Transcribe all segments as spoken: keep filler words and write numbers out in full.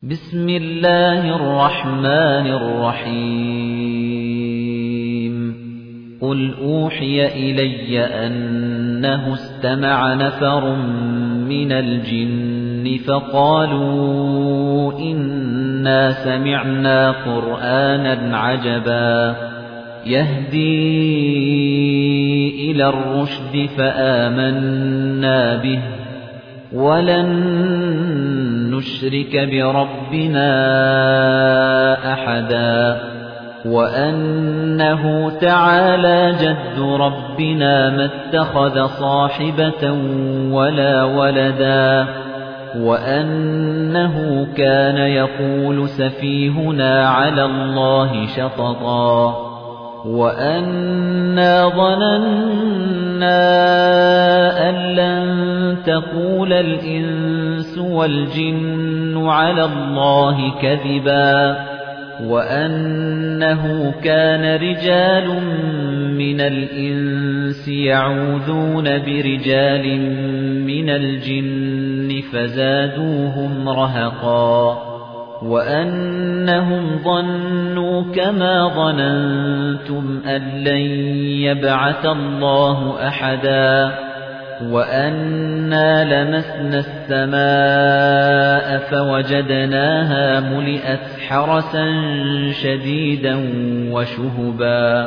بسم الله الرحمن الرحيم قل أوحي إلي أنه استمع نفر من الجن فقالوا إنا سمعنا قرآنا عجبا يهدي إلى الرشد فآمنا به ولن نشرك بربنا أحدا وأنه تعالى جد ربنا ما اتخذ صاحبة ولا ولدا وأنه كان يقول سفيهنا على الله شططا وأنا ظننا أن لن تقول الإنس والجن على الله كذبا وأنه كان رجال من الإنس يعوذون برجال من الجن فزادوهم رهقا وأنهم ظنوا كما ظننتم أن لن يبعث الله أحدا وأنا لمسنا السماء فوجدناها ملئت حرسا شديدا وشهبا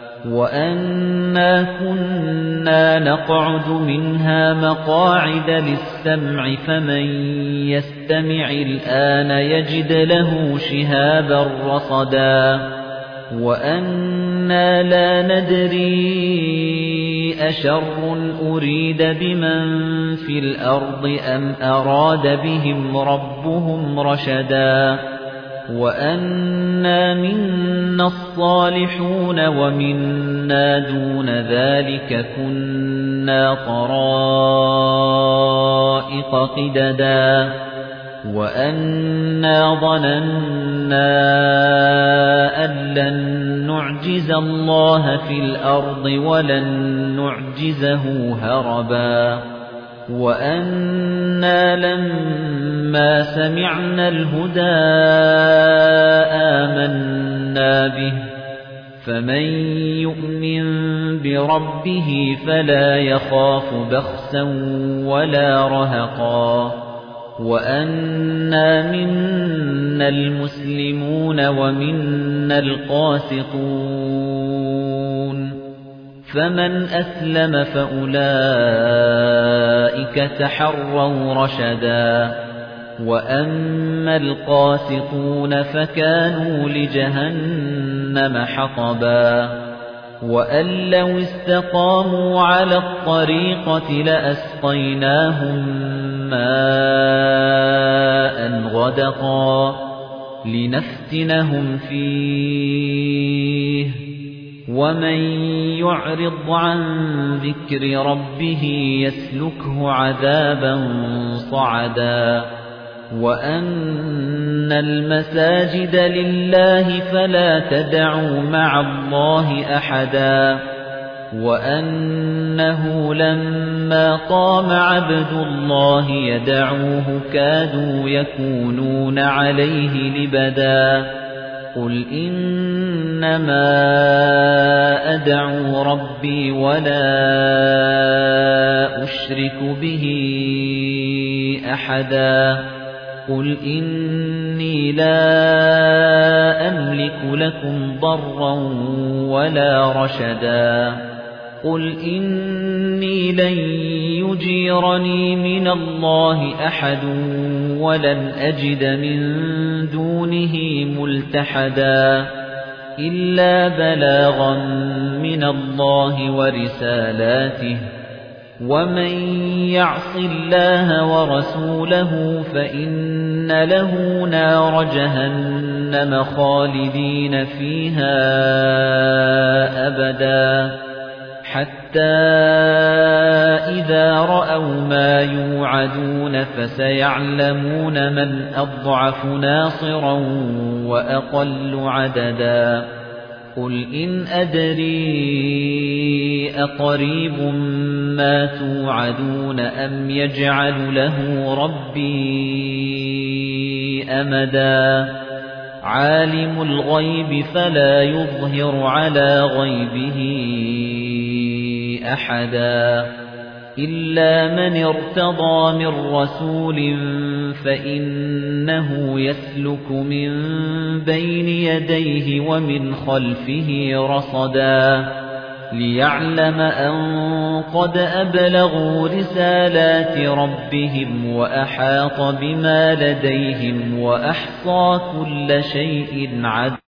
وأنا كنا نقعد منها مقاعد للسمع فمن يستمع الآن يجد له شهابا رصدا وأنا لا ندري أشر أريد بمن في الأرض أم أراد بهم ربهم رشدا وأنا منا الصالحون ومنا دون ذلك كنا طرائق قددا وأنا ظننا أن لن نعجز الله في الأرض ولن نعجزه هربا وأنا لما سمعنا الهدى آمنا به فمن يؤمن بربه فلا يخاف بخسا ولا رهقا وأنا منا المسلمون ومنا القاسطون فمن أسلم فأولئك تحروا رشدا وأما القاسطون فكانوا لجهنم حطبا وأن لو استقاموا على الطريقة لأسقيناهم ماء غدقا لنفتنهم فيه ومن يعرض عن ذكر ربه يسلكه عذابا صعدا وأن المساجد لله فلا تدعوا مع الله أحدا وأنه لما قام عبد الله يدعوه كادوا يكونون عليه لبدا قل إنما أدعو ربي ولا أشرك به أحدا قل إني لا أملك لكم ضرا ولا رشدا قل إني لن يجيرني من الله أحد ولن أجد من دونه ملتحدا إلا بلاغا من الله ورسالاته ومن يعص الله ورسوله فإن له نار جهنم خالدين فيها أبدا حتى إذا رأوا ما يوعدون فسيعلمون من أضعف ناصرا وأقل عددا قل إن أدري أقريب ما توعدون أم يجعل له ربي أَمَدًا عَالِمُ الْغَيْبِ فَلَا يُظْهِرُ عَلَى غَيْبِهِ أَحَدًا إِلَّا مَنِ ارْتَضَىٰ مِن رَّسُولٍ فَإِنَّهُ يَسْلُكُ مِن بَيْنِ يَدَيْهِ وَمِنْ خَلْفِهِ رَصَدًا لِيَعْلَمَ أَن قَدْ أَبْلَغُوا رِسَالَاتِ رَبِّهِمْ وَأَحَاطَ بِمَا لَدَيْهِمْ وَأَحْصَىٰ كُلَّ شَيْءٍ عَدًّا